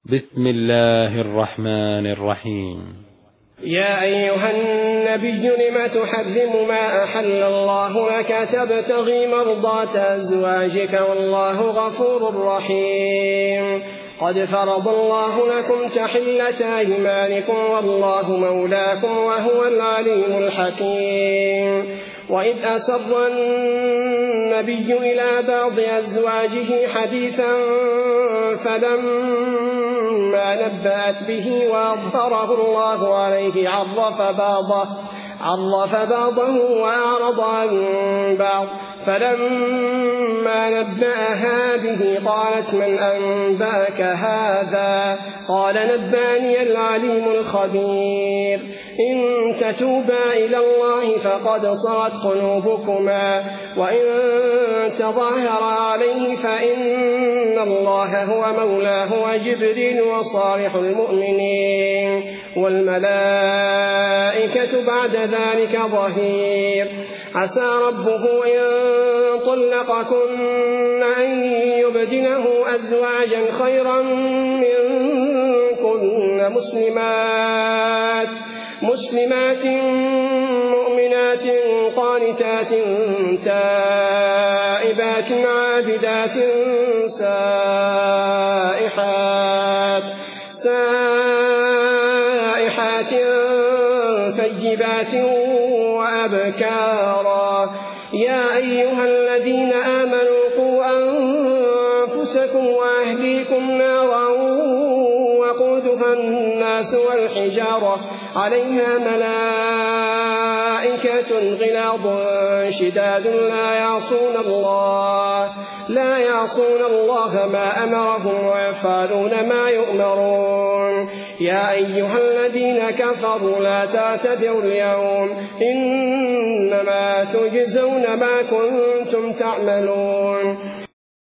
بسم الله الرحمن الرحيم. يا أيها النبي لم تحرم ما أحل الله لك تبتغي مرضات أزواجك والله غفور رحيم. قد فرض الله لكم تحلة أيمانكم والله مولاكم وهو العليم الحكيم. وإذ أسر النبي إلى بعض أزواجه حديثا فلما نبأت به وأظهره الله عليه عرف بعضه وأعرض عن بعض. فلما نبأها به قالت من أنبأك هذا؟ قال نبأني العليم الخبير. إن تتوبا إلى الله فقد صغت قلوبكما وإن تظاهرا عليه فإن الله هو مولاه وجبريل وصالح المؤمنين والملائكة بعد ذلك ظهير. عسى ربه إن طلقكن أن يبدله أزواجا خيرا منكن مسلمات مؤمنات قانتات تائبات عابدات سائحات ثيبات وأبكارا. يا أيها الذين آمنوا قوا أنفسكم وأهليكم نارا وقودها الناس والحجارة عليها ملائكة غلاظ شداد لا يعصون الله ما أمرهم ويفعلون ما يؤمرون. يا أيها الذين كفروا لا تعتذروا اليوم إنما تجزون ما كنتم تعملون.